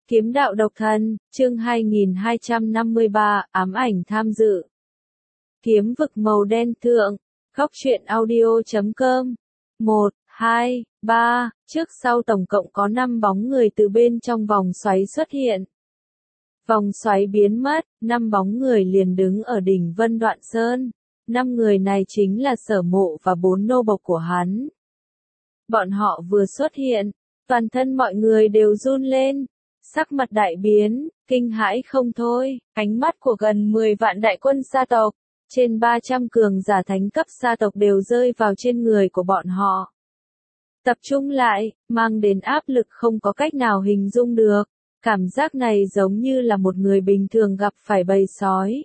Kiếm đạo độc thân, chương 2253, ám ảnh tham dự. Kiếm vực màu đen thượng, góc truyện audio.com. 1, 2, 3, trước sau tổng cộng có 5 bóng người từ bên trong vòng xoáy xuất hiện. Vòng xoáy biến mất, 5 bóng người liền đứng ở đỉnh Vân Đoạn Sơn. 5 người này chính là Sở Mộ và 4 nô bộc của hắn. Bọn họ vừa xuất hiện, toàn thân mọi người đều run lên. Sắc mặt đại biến, kinh hãi không thôi, ánh mắt của gần 10 vạn đại quân sa tộc, trên 300 cường giả thánh cấp sa tộc đều rơi vào trên người của bọn họ. Tập trung lại, mang đến áp lực không có cách nào hình dung được, cảm giác này giống như là một người bình thường gặp phải bầy sói.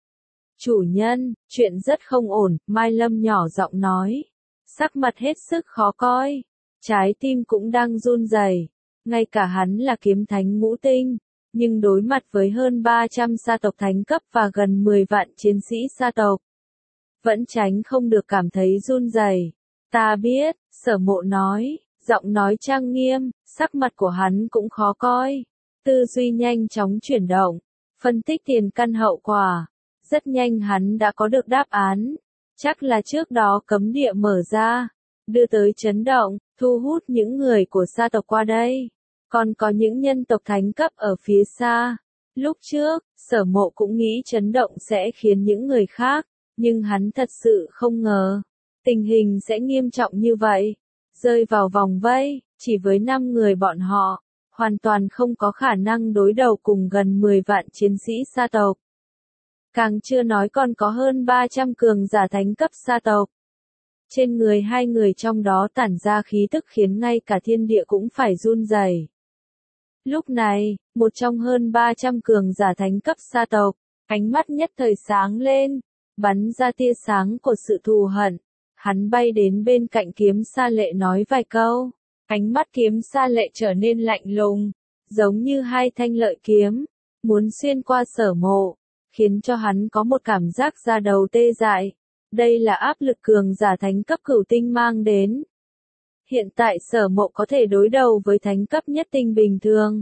Chủ nhân, chuyện rất không ổn, Mai Lâm nhỏ giọng nói, sắc mặt hết sức khó coi, trái tim cũng đang run rẩy. Ngay cả hắn là kiếm thánh ngũ tinh, nhưng đối mặt với hơn 300 sa tộc thánh cấp và gần 10 vạn chiến sĩ sa tộc, vẫn tránh không được cảm thấy run rẩy. Ta biết, Sở Mộ nói, giọng nói trang nghiêm, sắc mặt của hắn cũng khó coi. Tư duy nhanh chóng chuyển động, phân tích tiền căn hậu quả. Rất nhanh hắn đã có được đáp án. Chắc là trước đó cấm địa mở ra, đưa tới chấn động, thu hút những người của sa tộc qua đây. Còn có những nhân tộc thánh cấp ở phía xa. Lúc trước, Sở Mộ cũng nghĩ chấn động sẽ khiến những người khác, nhưng hắn thật sự không ngờ. Tình hình sẽ nghiêm trọng như vậy. Rơi vào vòng vây, chỉ với 5 người bọn họ, hoàn toàn không có khả năng đối đầu cùng gần 10 vạn chiến sĩ sa tộc. Càng chưa nói còn có hơn 300 cường giả thánh cấp sa tộc. Trên người hai người trong đó tản ra khí tức khiến ngay cả thiên địa cũng phải run rẩy. Lúc này, một trong hơn 300 cường giả thánh cấp sa tộc, ánh mắt nhất thời sáng lên, bắn ra tia sáng của sự thù hận. Hắn bay đến bên cạnh Kiếm Sa Lệ nói vài câu, ánh mắt Kiếm Sa Lệ trở nên lạnh lùng, giống như hai thanh lợi kiếm, muốn xuyên qua Sở Mộ, khiến cho hắn có một cảm giác da đầu tê dại. Đây là áp lực cường giả thánh cấp cửu tinh mang đến. Hiện tại Sở Mộ có thể đối đầu với thánh cấp nhất tinh bình thường.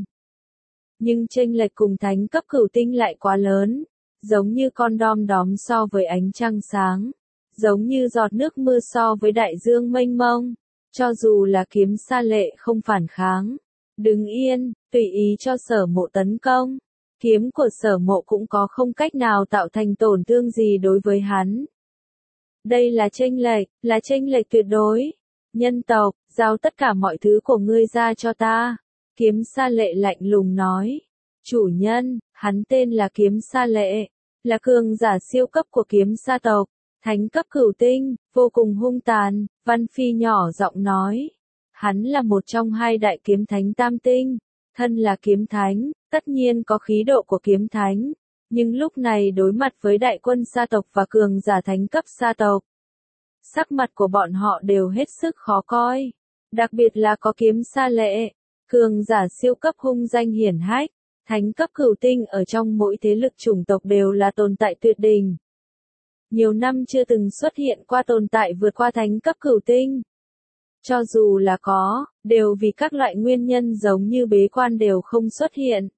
Nhưng chênh lệch cùng thánh cấp cửu tinh lại quá lớn, giống như con đom đóm so với ánh trăng sáng, giống như giọt nước mưa so với đại dương mênh mông. Cho dù là Kiếm Sa Lệ không phản kháng, đứng yên, tùy ý cho Sở Mộ tấn công, kiếm của Sở Mộ cũng có không cách nào tạo thành tổn thương gì đối với hắn. Đây là chênh lệch tuyệt đối. Nhân tộc, giao tất cả mọi thứ của ngươi ra cho ta. Kiếm Sa Lệ lạnh lùng nói. Chủ nhân, hắn tên là Kiếm Sa Lệ, là cường giả siêu cấp của kiếm sa tộc, thánh cấp cửu tinh, vô cùng hung tàn. Văn Phi nhỏ giọng nói. Hắn là một trong hai đại kiếm thánh tam tinh, thân là kiếm thánh, tất nhiên có khí độ của kiếm thánh. Nhưng lúc này đối mặt với đại quân sa tộc và cường giả thánh cấp sa tộc, sắc mặt của bọn họ đều hết sức khó coi. Đặc biệt là có Kiếm Sa Lệ, cường giả siêu cấp hung danh hiển hách, thánh cấp cửu tinh ở trong mỗi thế lực chủng tộc đều là tồn tại tuyệt đỉnh. Nhiều năm chưa từng xuất hiện qua tồn tại vượt qua thánh cấp cửu tinh. Cho dù là có, đều vì các loại nguyên nhân giống như bế quan đều không xuất hiện.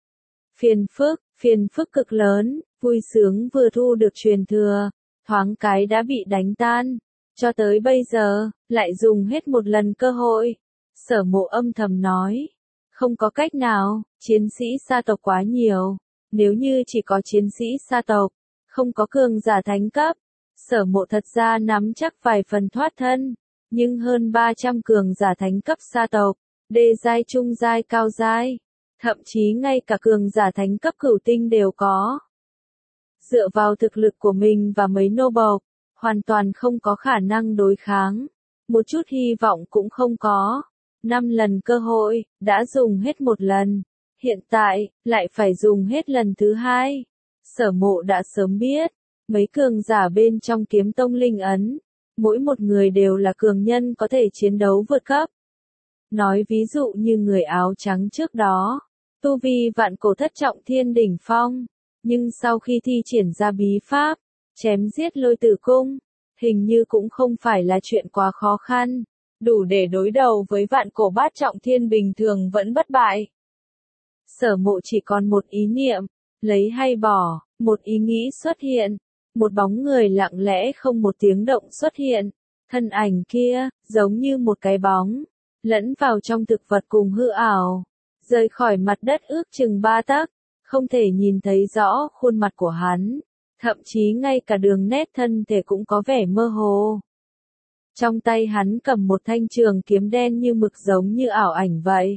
Phiền phức cực lớn, vui sướng vừa thu được truyền thừa, thoáng cái đã bị đánh tan. Cho tới bây giờ, lại dùng hết một lần cơ hội. Sở Mộ âm thầm nói. Không có cách nào, chiến sĩ sa tộc quá nhiều. Nếu như chỉ có chiến sĩ sa tộc, không có cường giả thánh cấp, Sở Mộ thật ra nắm chắc vài phần thoát thân. Nhưng hơn 300 cường giả thánh cấp sa tộc, đê giai trung giai cao giai, thậm chí ngay cả cường giả thánh cấp cửu tinh đều có. Dựa vào thực lực của mình và mấy nô bộc, hoàn toàn không có khả năng đối kháng. Một chút hy vọng cũng không có. 5 lần cơ hội, đã dùng hết một lần. Hiện tại, lại phải dùng hết lần thứ hai. Sở Mộ đã sớm biết, mấy cường giả bên trong Kiếm Tông Linh Ấn, mỗi một người đều là cường nhân có thể chiến đấu vượt cấp. Nói ví dụ như người áo trắng trước đó, tu vi vạn cổ thất trọng thiên đỉnh phong, nhưng sau khi thi triển ra bí pháp, chém giết Lôi Tử Cung, hình như cũng không phải là chuyện quá khó khăn, đủ để đối đầu với vạn cổ bát trọng thiên bình thường vẫn bất bại. Sở Mộ chỉ còn một ý niệm, lấy hay bỏ, một ý nghĩ xuất hiện, một bóng người lặng lẽ không một tiếng động xuất hiện, thân ảnh kia, giống như một cái bóng, lẫn vào trong thực vật cùng hư ảo, rời khỏi mặt đất ước chừng 3 tấc, không thể nhìn thấy rõ khuôn mặt của hắn, thậm chí ngay cả đường nét thân thể cũng có vẻ mơ hồ. Trong tay hắn cầm một thanh trường kiếm đen như mực giống như ảo ảnh vậy.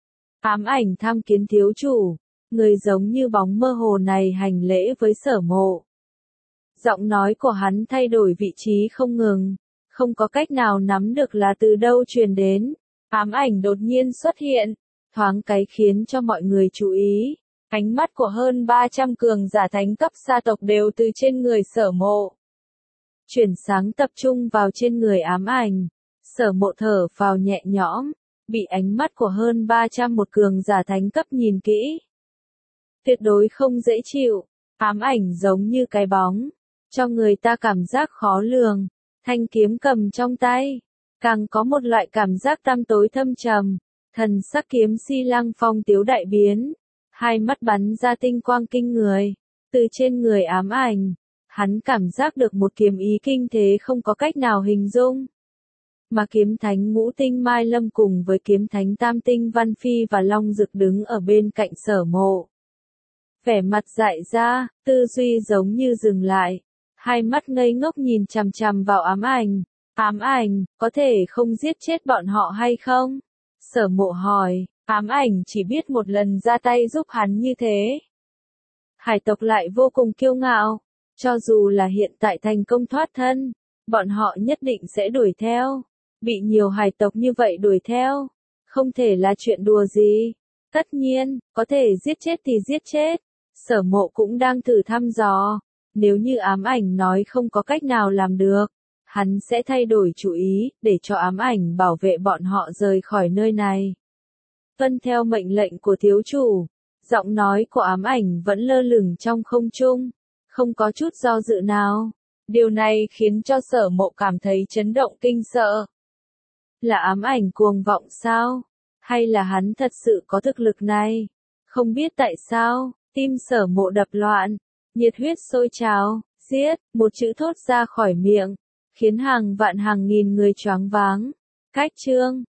Ám ảnh tham kiến thiếu chủ, người giống như bóng mơ hồ này hành lễ với Sở Mộ. Giọng nói của hắn thay đổi vị trí không ngừng, không có cách nào nắm được là từ đâu truyền đến. Ám ảnh đột nhiên xuất hiện, thoáng cái khiến cho mọi người chú ý. Ánh mắt của hơn 300 cường giả thánh cấp sa tộc đều từ trên người Sở Mộ chuyển sáng tập trung vào trên người ám ảnh. Sở Mộ thở phào nhẹ nhõm, bị ánh mắt của hơn 300 một cường giả thánh cấp nhìn kỹ. Tuyệt đối không dễ chịu, ám ảnh giống như cái bóng, cho người ta cảm giác khó lường. Thanh kiếm cầm trong tay, càng có một loại cảm giác tăm tối thâm trầm. Thần sắc kiếm si lăng phong tiếu đại biến, hai mắt bắn ra tinh quang kinh người. Từ trên người ám ảnh, hắn cảm giác được một kiếm ý kinh thế không có cách nào hình dung. Mà kiếm thánh ngũ tinh Mai Lâm cùng với kiếm thánh tam tinh Văn Phi và Long Dực đứng ở bên cạnh Sở Mộ. Vẻ mặt dại ra, tư duy giống như dừng lại. Hai mắt ngây ngốc nhìn chằm chằm vào ám ảnh. Ám ảnh, có thể không giết chết bọn họ hay không? Sở Mộ hỏi, ám ảnh chỉ biết một lần ra tay giúp hắn như thế. Hải tộc lại vô cùng kiêu ngạo. Cho dù là hiện tại thành công thoát thân, bọn họ nhất định sẽ đuổi theo. Bị nhiều hải tộc như vậy đuổi theo, không thể là chuyện đùa gì. Tất nhiên, có thể giết chết thì giết chết. Sở Mộ cũng đang thử thăm dò. Nếu như ám ảnh nói không có cách nào làm được, hắn sẽ thay đổi chủ ý, để cho ám ảnh bảo vệ bọn họ rời khỏi nơi này. Tuân theo mệnh lệnh của thiếu chủ, giọng nói của ám ảnh vẫn lơ lửng trong không trung, không có chút do dự nào. Điều này khiến cho Sở Mộ cảm thấy chấn động kinh sợ. Là ám ảnh cuồng vọng sao? Hay là hắn thật sự có thực lực này? Không biết tại sao, tim Sở Mộ đập loạn, nhiệt huyết sôi trào, giết, một chữ thốt ra khỏi miệng, khiến hàng vạn hàng nghìn người choáng váng. Cách chương